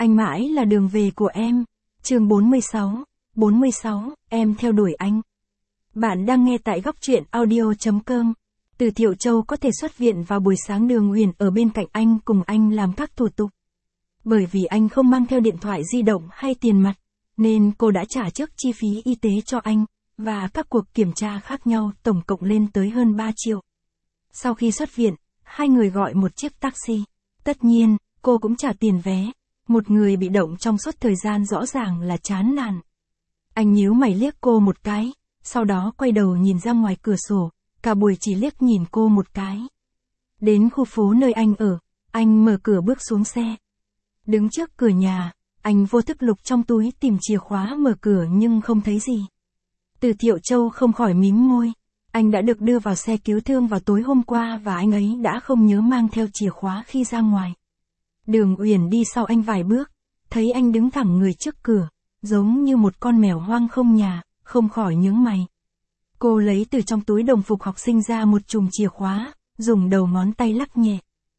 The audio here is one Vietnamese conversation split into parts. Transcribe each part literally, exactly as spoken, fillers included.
Anh mãi là đường về của em. Chương bốn mươi sáu. bốn mươi sáu, em theo đuổi anh. Bạn đang nghe tại góc truyện audio chấm com. Từ Thiệu Châu có thể xuất viện vào buổi sáng, Đường Uyển ở bên cạnh anh cùng anh làm các thủ tục. Bởi vì anh không mang theo điện thoại di động hay tiền mặt, nên cô đã trả trước chi phí y tế cho anh, và các cuộc kiểm tra khác nhau tổng cộng lên tới hơn ba triệu. Sau khi xuất viện, hai người gọi một chiếc taxi. Tất nhiên, cô cũng trả tiền vé. Một người bị động trong suốt thời gian rõ ràng là chán nản. Anh nhíu mày liếc cô một cái, sau đó quay đầu nhìn ra ngoài cửa sổ, cả buổi chỉ liếc nhìn cô một cái. Đến khu phố nơi anh ở, anh mở cửa bước xuống xe. Đứng trước cửa nhà, anh vô thức lục trong túi tìm chìa khóa mở cửa nhưng không thấy gì. Từ Thiệu Châu không khỏi mím môi. Anh đã được đưa vào xe cứu thương vào tối hôm qua và anh ấy đã không nhớ mang theo chìa khóa khi ra ngoài. Đường Uyển đi sau anh vài bước, thấy anh đứng thẳng người trước cửa, giống như một con mèo hoang không nhà, không khỏi nhướng mày. Cô lấy từ trong túi đồng phục học sinh ra một chùm chìa khóa, dùng đầu ngón tay lắc nhẹ.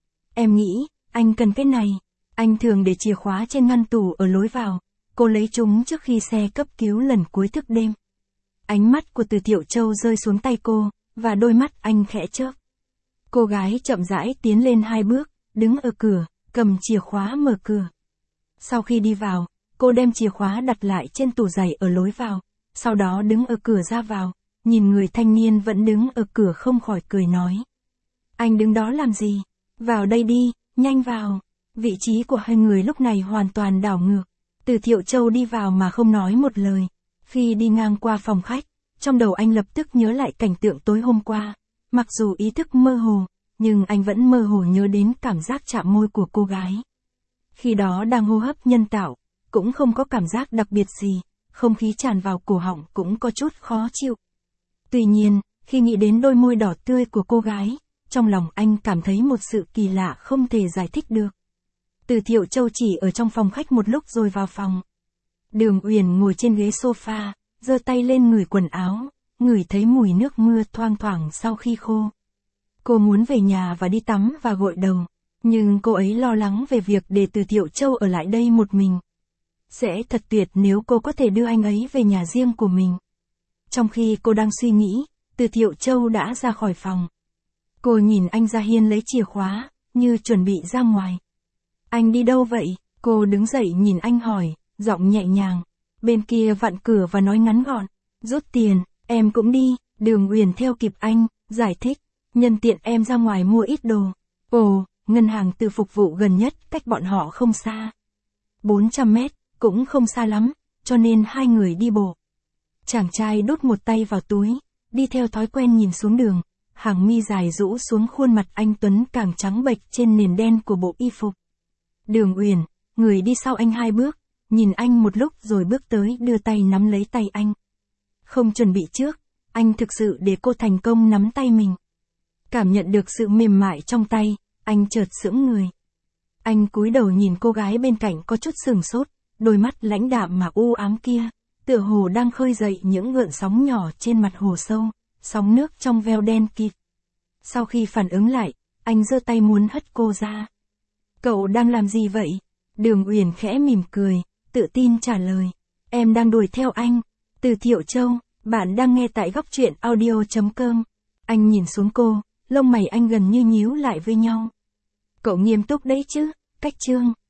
Em nghĩ, anh cần cái này. Anh thường để chìa khóa trên ngăn tủ ở lối vào. Cô lấy chúng trước khi xe cấp cứu lần cuối thức đêm. Ánh mắt của Từ Thiệu Châu rơi xuống tay cô, và đôi mắt anh khẽ chớp. Cô gái chậm rãi tiến lên hai bước, đứng ở cửa, cầm chìa khóa mở cửa. Sau khi đi vào, cô đem chìa khóa đặt lại trên tủ giày ở lối vào, sau đó đứng ở cửa ra vào, nhìn người thanh niên vẫn đứng ở cửa không khỏi cười nói. Anh đứng đó làm gì? Vào đây đi, nhanh vào. Vị trí của hai người lúc này hoàn toàn đảo ngược. Từ Thiệu Châu đi vào mà không nói một lời. Khi đi ngang qua phòng khách, trong đầu anh lập tức nhớ lại cảnh tượng tối hôm qua. Mặc dù ý thức mơ hồ, nhưng anh vẫn mơ hồ nhớ đến cảm giác chạm môi của cô gái. Khi đó đang hô hấp nhân tạo, cũng không có cảm giác đặc biệt gì, không khí tràn vào cổ họng cũng có chút khó chịu. Tuy nhiên, khi nghĩ đến đôi môi đỏ tươi của cô gái, trong lòng anh cảm thấy một sự kỳ lạ không thể giải thích được. Từ Thiệu Châu chỉ ở trong phòng khách một lúc rồi vào phòng. Đường Uyển ngồi trên ghế sofa, giơ tay lên ngửi quần áo, ngửi thấy mùi nước mưa thoang thoảng sau khi khô. Cô muốn về nhà và đi tắm và gội đầu, nhưng cô ấy lo lắng về việc để Từ Thiệu Châu ở lại đây một mình. Sẽ thật tuyệt nếu cô có thể đưa anh ấy về nhà riêng của mình. Trong khi cô đang suy nghĩ, Từ Thiệu Châu đã ra khỏi phòng. Cô nhìn anh ra hiên lấy chìa khóa, như chuẩn bị ra ngoài. Anh đi đâu vậy? Cô đứng dậy nhìn anh hỏi, giọng nhẹ nhàng. Bên kia vặn cửa và nói ngắn gọn. Rút tiền, em cũng đi. Đường Uyển theo kịp anh, giải thích. Nhân tiện em ra ngoài mua ít đồ. Ồ, ngân hàng tự phục vụ gần nhất cách bọn họ không xa. bốn trăm mét, cũng không xa lắm, cho nên hai người đi bộ. Chàng trai đút một tay vào túi, đi theo thói quen nhìn xuống đường. Hàng mi dài rũ xuống khuôn mặt anh tuấn càng trắng bệch trên nền đen của bộ y phục. Đường Uyển, người đi sau anh hai bước, nhìn anh một lúc rồi bước tới đưa tay nắm lấy tay anh. Không chuẩn bị trước, anh thực sự để cô thành công nắm tay mình. Cảm nhận được sự mềm mại trong tay, anh chợt sững người. Anh cúi đầu nhìn cô gái bên cạnh có chút sừng sốt, đôi mắt lãnh đạm mà u ám kia, tựa hồ đang khơi dậy những gợn sóng nhỏ trên mặt hồ sâu, sóng nước trong veo đen kịt. Sau khi phản ứng lại, anh giơ tay muốn hất cô ra. Cậu đang làm gì vậy? Đường Uyển khẽ mỉm cười, tự tin trả lời. Em đang đuổi theo anh. Từ Thiệu Châu, bạn đang nghe tại góc truyện audio chấm com. Anh nhìn xuống cô, lông mày anh gần như nhíu lại với nhau. Cậu nghiêm túc đấy chứ, cách chương.